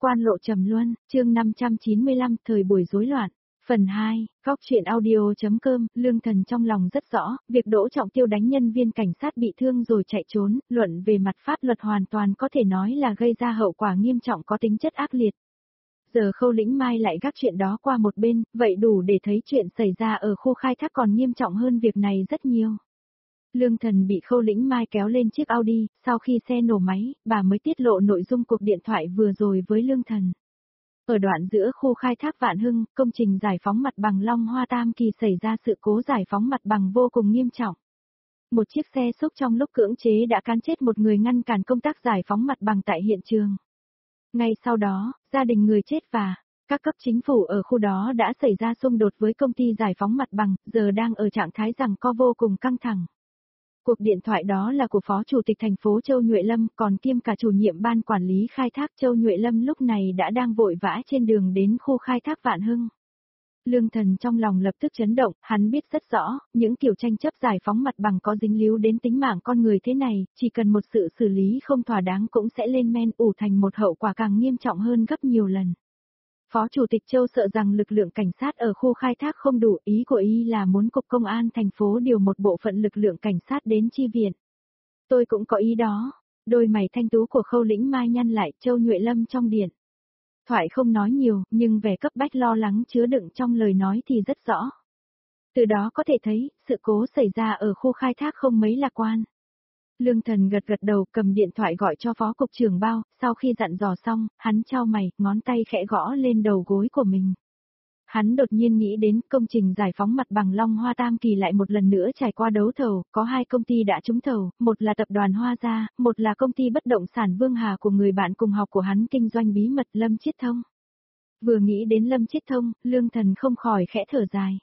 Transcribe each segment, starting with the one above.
Quan lộ trầm luân, chương 595, thời buổi rối loạn. Phần 2, góc truyện audio.com, Lương Thần trong lòng rất rõ, việc Đỗ Trọng Tiêu đánh nhân viên cảnh sát bị thương rồi chạy trốn, luận về mặt pháp luật hoàn toàn có thể nói là gây ra hậu quả nghiêm trọng có tính chất ác liệt. Giờ Khâu Lĩnh Mai lại gác chuyện đó qua một bên, vậy đủ để thấy chuyện xảy ra ở khu khai thác còn nghiêm trọng hơn việc này rất nhiều. Lương Thần bị Khâu Lĩnh Mai kéo lên chiếc Audi, sau khi xe nổ máy, bà mới tiết lộ nội dung cuộc điện thoại vừa rồi với Lương Thần. Ở đoạn giữa khu khai thác Vạn Hưng, công trình giải phóng mặt bằng Long Hoa Tam Kỳ xảy ra sự cố giải phóng mặt bằng vô cùng nghiêm trọng. Một chiếc xe xúc trong lúc cưỡng chế đã cán chết một người ngăn cản công tác giải phóng mặt bằng tại hiện trường. Ngay sau đó, gia đình người chết và các cấp chính phủ ở khu đó đã xảy ra xung đột với công ty giải phóng mặt bằng, giờ đang ở trạng thái giằng co vô cùng căng thẳng. Cuộc điện thoại đó là của Phó Chủ tịch thành phố Châu Nhuệ Lâm, còn kiêm cả chủ nhiệm ban quản lý khai thác. Châu Nhuệ Lâm lúc này đã đang vội vã trên đường đến khu khai thác Vạn Hưng. Lương Thần trong lòng lập tức chấn động, hắn biết rất rõ, những kiểu tranh chấp giải phóng mặt bằng có dính líu đến tính mạng con người thế này, chỉ cần một sự xử lý không thỏa đáng cũng sẽ lên men ủ thành một hậu quả càng nghiêm trọng hơn gấp nhiều lần. Phó Chủ tịch Châu sợ rằng lực lượng cảnh sát ở khu khai thác không đủ, ý của y là muốn Cục Công an thành phố điều một bộ phận lực lượng cảnh sát đến chi viện. Tôi cũng có ý đó. Đôi mày thanh tú của Khâu Lĩnh Mai nhăn lại. Châu Nhuệ Lâm trong điện thoại không nói nhiều, nhưng vẻ cấp bách lo lắng chứa đựng trong lời nói thì rất rõ. Từ đó có thể thấy, sự cố xảy ra ở khu khai thác không mấy lạc quan. Lương Thần gật gật đầu, cầm điện thoại gọi cho Phó Cục trưởng Bao, sau khi dặn dò xong, hắn chau mày, ngón tay khẽ gõ lên đầu gối của mình. Hắn đột nhiên nghĩ đến công trình giải phóng mặt bằng Long Hoa Tam Kỳ lại một lần nữa trải qua đấu thầu, có hai công ty đã trúng thầu, một là tập đoàn Hoa Gia, một là công ty bất động sản Vương Hà của người bạn cùng học của hắn kinh doanh bí mật Lâm Chiết Thông. Vừa nghĩ đến Lâm Chiết Thông, Lương Thần không khỏi khẽ thở dài.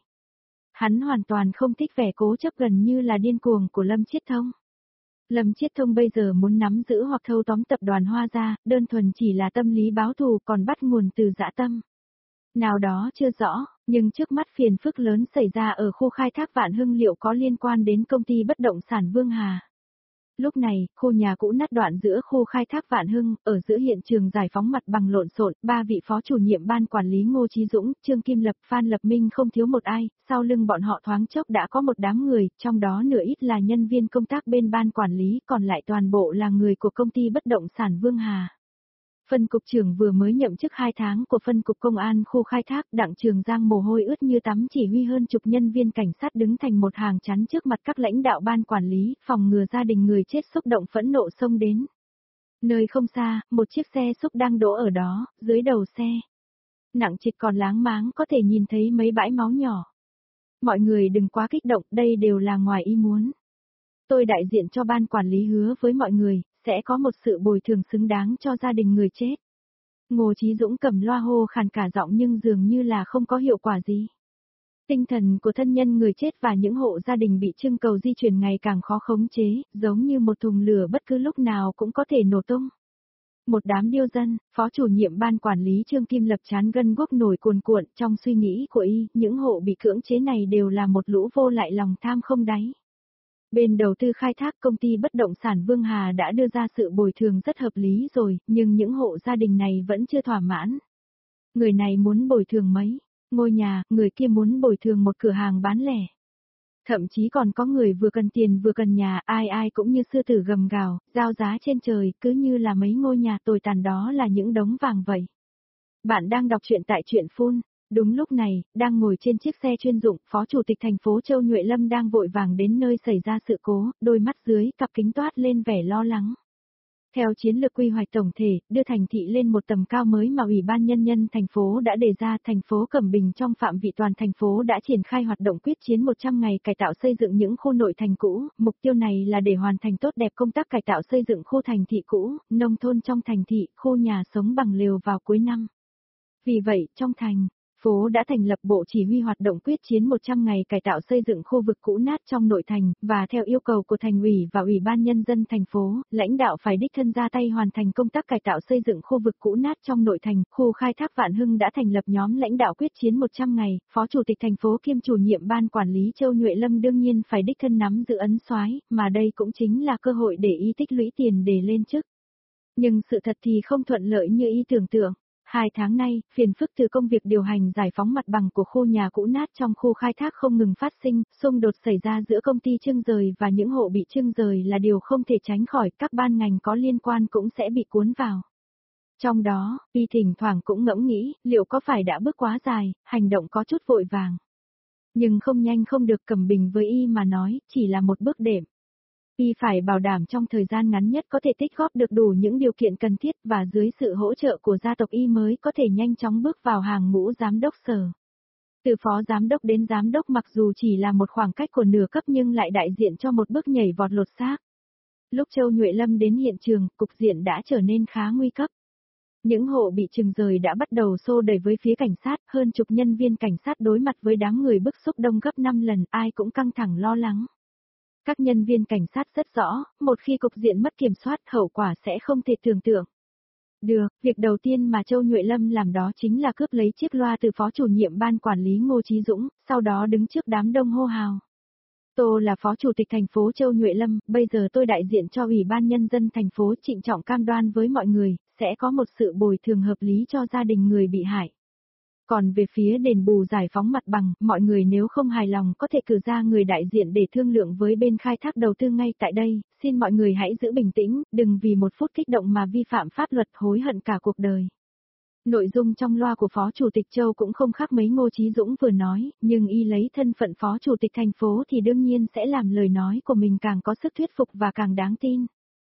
Hắn hoàn toàn không thích vẻ cố chấp gần như là điên cuồng của Lâm Chiết Thông. Lâm Chiết Thông bây giờ muốn nắm giữ hoặc thâu tóm tập đoàn Hoa Gia, đơn thuần chỉ là tâm lý báo thù còn bắt nguồn từ dã tâm. Nào đó chưa rõ, nhưng trước mắt phiền phức lớn xảy ra ở khu khai thác Vạn Hưng liệu có liên quan đến công ty bất động sản Vương Hà. Lúc này, khu nhà cũ nát đoạn giữa khu khai thác Vạn Hưng, ở giữa hiện trường giải phóng mặt bằng lộn xộn, ba vị phó chủ nhiệm ban quản lý Ngô Chí Dũng, Trương Kim Lập, Phan Lập Minh không thiếu một ai, sau lưng bọn họ thoáng chốc đã có một đám người, trong đó nửa ít là nhân viên công tác bên ban quản lý, còn lại toàn bộ là người của công ty bất động sản Vương Hà. Phân cục trưởng vừa mới nhậm chức 2 tháng của phân cục công an khu khai thác, Đặng Trường Giang mồ hôi ướt như tắm chỉ huy hơn chục nhân viên cảnh sát đứng thành một hàng chắn trước mặt các lãnh đạo ban quản lý, phòng ngừa gia đình người chết xúc động phẫn nộ xông đến. Nơi không xa, một chiếc xe xúc đang đỗ ở đó, dưới đầu xe. Nặng trịch còn láng máng có thể nhìn thấy mấy bãi máu nhỏ. Mọi người đừng quá kích động, đây đều là ngoài ý muốn. Tôi đại diện cho ban quản lý hứa với mọi người, sẽ có một sự bồi thường xứng đáng cho gia đình người chết. Ngô Chí Dũng cầm loa hô khàn cả giọng nhưng dường như là không có hiệu quả gì. Tinh thần của thân nhân người chết và những hộ gia đình bị trưng cầu di chuyển ngày càng khó khống chế, giống như một thùng lửa bất cứ lúc nào cũng có thể nổ tung. Một đám điêu dân, phó chủ nhiệm ban quản lý Trương Kim Lập chán gân guốc nổi cuồn cuộn trong suy nghĩ của y, những hộ bị cưỡng chế này đều là một lũ vô lại lòng tham không đáy. Bên đầu tư khai thác công ty bất động sản Vương Hà đã đưa ra sự bồi thường rất hợp lý rồi, nhưng những hộ gia đình này vẫn chưa thỏa mãn. Người này muốn bồi thường mấy ngôi nhà, người kia muốn bồi thường một cửa hàng bán lẻ. Thậm chí còn có người vừa cần tiền vừa cần nhà, ai ai cũng như sư tử gầm gào, giao giá trên trời, cứ như là mấy ngôi nhà tồi tàn đó là những đống vàng vậy. Bạn đang đọc truyện tại truyện Phun. Đúng lúc này, đang ngồi trên chiếc xe chuyên dụng, Phó Chủ tịch thành phố Châu Nhuệ Lâm đang vội vàng đến nơi xảy ra sự cố, đôi mắt dưới cặp kính toát lên vẻ lo lắng. Theo chiến lược quy hoạch tổng thể, đưa thành thị lên một tầm cao mới mà Ủy ban Nhân dân thành phố đã đề ra, thành phố Cẩm Bình trong phạm vi toàn thành phố đã triển khai hoạt động quyết chiến 100 ngày cải tạo xây dựng những khu nội thành cũ, mục tiêu này là để hoàn thành tốt đẹp công tác cải tạo xây dựng khu thành thị cũ, nông thôn trong thành thị, khu nhà sống bằng lều vào cuối năm. Vì vậy, trong thành phố đã thành lập bộ chỉ huy hoạt động quyết chiến 100 ngày cải tạo xây dựng khu vực cũ nát trong nội thành, và theo yêu cầu của thành ủy và Ủy ban Nhân dân thành phố, lãnh đạo phải đích thân ra tay hoàn thành công tác cải tạo xây dựng khu vực cũ nát trong nội thành. Khu khai thác Vạn Hưng đã thành lập nhóm lãnh đạo quyết chiến 100 ngày, Phó Chủ tịch thành phố kiêm chủ nhiệm ban quản lý Châu Nhuệ Lâm đương nhiên phải đích thân nắm giữ ấn soái, mà đây cũng chính là cơ hội để y tích lũy tiền để lên chức. Nhưng sự thật thì không thuận lợi như y tưởng tượng. 2 tháng nay, phiền phức từ công việc điều hành giải phóng mặt bằng của khu nhà cũ nát trong khu khai thác không ngừng phát sinh, xung đột xảy ra giữa công ty trưng rời và những hộ bị trưng rời là điều không thể tránh khỏi, các ban ngành có liên quan cũng sẽ bị cuốn vào. Trong đó, Y thỉnh thoảng cũng ngẫm nghĩ, liệu có phải đã bước quá dài, hành động có chút vội vàng. Nhưng không nhanh không được, Cẩm Bình với Y mà nói, chỉ là một bước đệm. Y phải bảo đảm trong thời gian ngắn nhất có thể tích góp được đủ những điều kiện cần thiết và dưới sự hỗ trợ của gia tộc Y mới có thể nhanh chóng bước vào hàng ngũ giám đốc sở. Từ phó giám đốc đến giám đốc mặc dù chỉ là một khoảng cách của nửa cấp nhưng lại đại diện cho một bước nhảy vọt lột xác. Lúc Châu Nhuệ Lâm đến hiện trường, cục diện đã trở nên khá nguy cấp. Những hộ bị trừng rời đã bắt đầu xô đẩy với phía cảnh sát, hơn chục nhân viên cảnh sát đối mặt với đám người bức xúc đông gấp 5 lần, ai cũng căng thẳng lo lắng. Các nhân viên cảnh sát rất rõ, một khi cục diện mất kiểm soát, hậu quả sẽ không thể tưởng tượng. Được, việc đầu tiên mà Châu Nhuệ Lâm làm đó chính là cướp lấy chiếc loa từ phó chủ nhiệm ban quản lý Ngô Chí Dũng, sau đó đứng trước đám đông hô hào. Tôi là phó chủ tịch thành phố Châu Nhuệ Lâm, bây giờ tôi đại diện cho Ủy ban Nhân dân thành phố trịnh trọng cam đoan với mọi người, sẽ có một sự bồi thường hợp lý cho gia đình người bị hại. Còn về phía đền bù giải phóng mặt bằng, mọi người nếu không hài lòng có thể cử ra người đại diện để thương lượng với bên khai thác đầu tư ngay tại đây, xin mọi người hãy giữ bình tĩnh, đừng vì một phút kích động mà vi phạm pháp luật hối hận cả cuộc đời. Nội dung trong loa của Phó Chủ tịch Châu cũng không khác mấy Ngô Chí Dũng vừa nói, nhưng y lấy thân phận Phó Chủ tịch thành phố thì đương nhiên sẽ làm lời nói của mình càng có sức thuyết phục và càng đáng tin.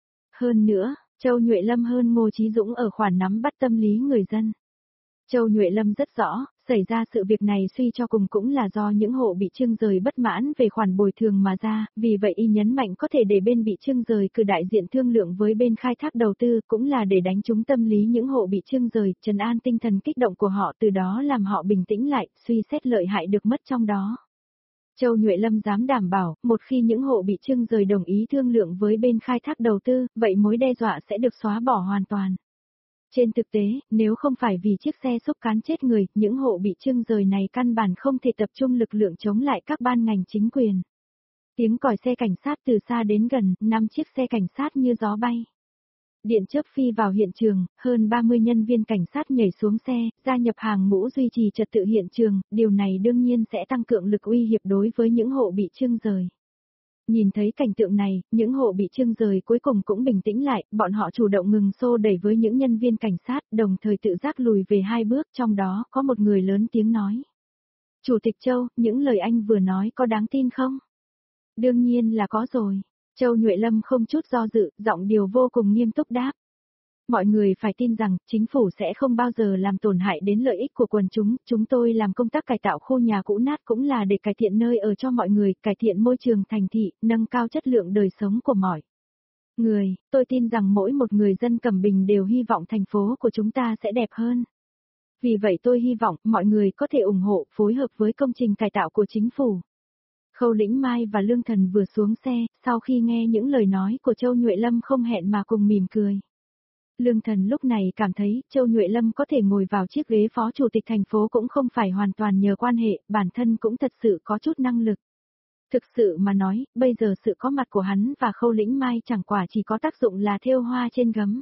Hơn nữa, Châu Nhuệ Lâm hơn Ngô Chí Dũng ở khoản nắm bắt tâm lý người dân. Châu Nhuệ Lâm rất rõ, xảy ra sự việc này suy cho cùng cũng là do những hộ bị trưng rời bất mãn về khoản bồi thường mà ra, vì vậy y nhấn mạnh có thể để bên bị trưng rời cử đại diện thương lượng với bên khai thác đầu tư cũng là để đánh trúng tâm lý những hộ bị trưng rời, trấn an tinh thần kích động của họ từ đó làm họ bình tĩnh lại, suy xét lợi hại được mất trong đó. Châu Nhuệ Lâm dám đảm bảo, một khi những hộ bị trưng rời đồng ý thương lượng với bên khai thác đầu tư, vậy mối đe dọa sẽ được xóa bỏ hoàn toàn. Trên thực tế, nếu không phải vì chiếc xe xúc cán chết người, những hộ bị trưng rời này căn bản không thể tập trung lực lượng chống lại các ban ngành chính quyền. Tiếng còi xe cảnh sát từ xa đến gần, 5 chiếc xe cảnh sát như gió bay. Điện chớp phi vào hiện trường, hơn 30 nhân viên cảnh sát nhảy xuống xe, gia nhập hàng ngũ duy trì trật tự hiện trường, điều này đương nhiên sẽ tăng cường lực uy hiếp đối với những hộ bị trưng rời. Nhìn thấy cảnh tượng này, những hộ bị trưng rời cuối cùng cũng bình tĩnh lại, bọn họ chủ động ngừng xô đẩy với những nhân viên cảnh sát, đồng thời tự giác lùi về 2 bước, trong đó có một người lớn tiếng nói. Chủ tịch Châu, những lời anh vừa nói có đáng tin không? Đương nhiên là có rồi. Châu Nhuệ Lâm không chút do dự, giọng điệu vô cùng nghiêm túc đáp. Mọi người phải tin rằng, chính phủ sẽ không bao giờ làm tổn hại đến lợi ích của quần chúng tôi làm công tác cải tạo khu nhà cũ nát cũng là để cải thiện nơi ở cho mọi người, cải thiện môi trường thành thị, nâng cao chất lượng đời sống của mọi người, tôi tin rằng mỗi một người dân Cẩm Bình đều hy vọng thành phố của chúng ta sẽ đẹp hơn. Vì vậy tôi hy vọng mọi người có thể ủng hộ, phối hợp với công trình cải tạo của chính phủ. Khâu Lĩnh Mai và Lương Thần vừa xuống xe, sau khi nghe những lời nói của Châu Nhuệ Lâm không hẹn mà cùng mỉm cười. Lương Thần lúc này cảm thấy Châu Nhuệ Lâm có thể ngồi vào chiếc ghế phó chủ tịch thành phố cũng không phải hoàn toàn nhờ quan hệ, bản thân cũng thật sự có chút năng lực. Thực sự mà nói, bây giờ sự có mặt của hắn và Khâu Lĩnh Mai chẳng quả chỉ có tác dụng là thêu hoa trên gấm.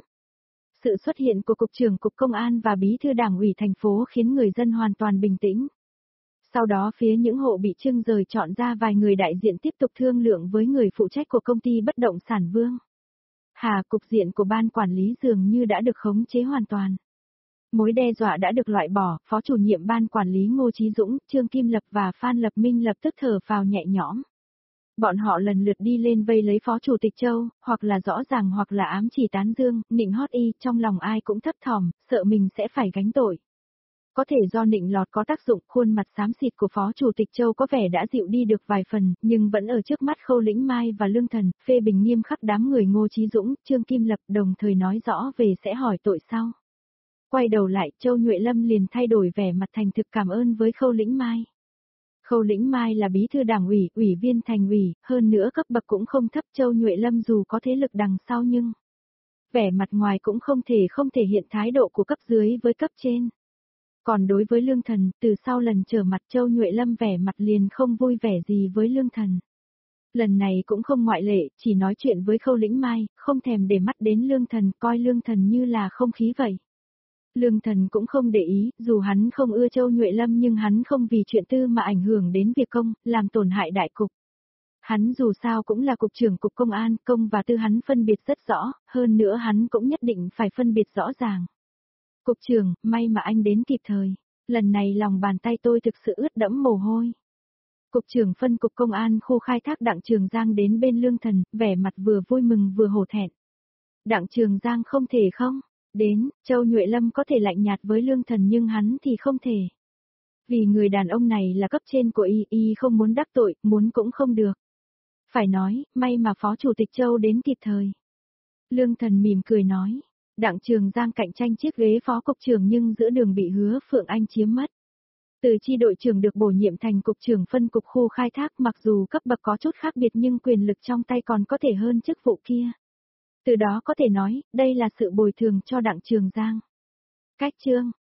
Sự xuất hiện của Cục trưởng Cục Công an và Bí thư Đảng ủy thành phố khiến người dân hoàn toàn bình tĩnh. Sau đó phía những hộ bị trưng rời chọn ra vài người đại diện tiếp tục thương lượng với người phụ trách của công ty bất động sản Vương. Cục diện của ban quản lý dường như đã được khống chế hoàn toàn. Mối đe dọa đã được loại bỏ, phó chủ nhiệm ban quản lý Ngô Chí Dũng, Trương Kim Lập và Phan Lập Minh lập tức thở phào nhẹ nhõm. Bọn họ lần lượt đi lên vây lấy phó chủ tịch Châu, hoặc là rõ ràng hoặc là ám chỉ tán dương, nịnh hót y, trong lòng ai cũng thấp thỏm, sợ mình sẽ phải gánh tội. Có thể do nịnh lọt có tác dụng, khuôn mặt xám xịt của Phó Chủ tịch Châu có vẻ đã dịu đi được vài phần, nhưng vẫn ở trước mắt Khâu Lĩnh Mai và Lương Thần, phê bình nghiêm khắc đám người Ngô Chí Dũng, Trương Kim Lập, đồng thời nói rõ về sẽ hỏi tội sau. Quay đầu lại, Châu Nhuệ Lâm liền thay đổi vẻ mặt thành thực cảm ơn với Khâu Lĩnh Mai. Khâu Lĩnh Mai là bí thư đảng ủy, ủy viên thành ủy, hơn nữa cấp bậc cũng không thấp. Châu Nhuệ Lâm dù có thế lực đằng sau nhưng vẻ mặt ngoài cũng không thể hiện thái độ của cấp dưới với cấp trên. Còn đối với Lương Thần, từ sau lần trở mặt Châu Nhuệ Lâm vẻ mặt liền không vui vẻ gì với Lương Thần. Lần này cũng không ngoại lệ, chỉ nói chuyện với Khâu Lĩnh Mai, không thèm để mắt đến Lương Thần, coi Lương Thần như là không khí vậy. Lương Thần cũng không để ý, dù hắn không ưa Châu Nhuệ Lâm nhưng hắn không vì chuyện tư mà ảnh hưởng đến việc công, làm tổn hại đại cục. Hắn dù sao cũng là cục trưởng cục công an, công và tư hắn phân biệt rất rõ, hơn nữa hắn cũng nhất định phải phân biệt rõ ràng. Cục trưởng, may mà anh đến kịp thời. Lần này lòng bàn tay tôi thực sự ướt đẫm mồ hôi. Cục trưởng phân cục công an khu khai thác Đặng Trường Giang đến bên Lương Thần, vẻ mặt vừa vui mừng vừa hổ thẹn. Đặng Trường Giang không thể không. Đến, Châu Nhuệ Lâm có thể lạnh nhạt với Lương Thần nhưng hắn thì không thể. Vì người đàn ông này là cấp trên của y không muốn đắc tội, muốn cũng không được. Phải nói, may mà Phó Chủ tịch Châu đến kịp thời. Lương Thần mỉm cười nói. Đặng Trường Giang cạnh tranh chiếc ghế phó cục trưởng nhưng giữa đường bị Hứa Phượng Anh chiếm mất. Từ chi đội trưởng được bổ nhiệm thành cục trưởng phân cục khu khai thác, mặc dù cấp bậc có chút khác biệt nhưng quyền lực trong tay còn có thể hơn chức vụ kia. Từ đó có thể nói, đây là sự bồi thường cho Đặng Trường Giang. Cách chương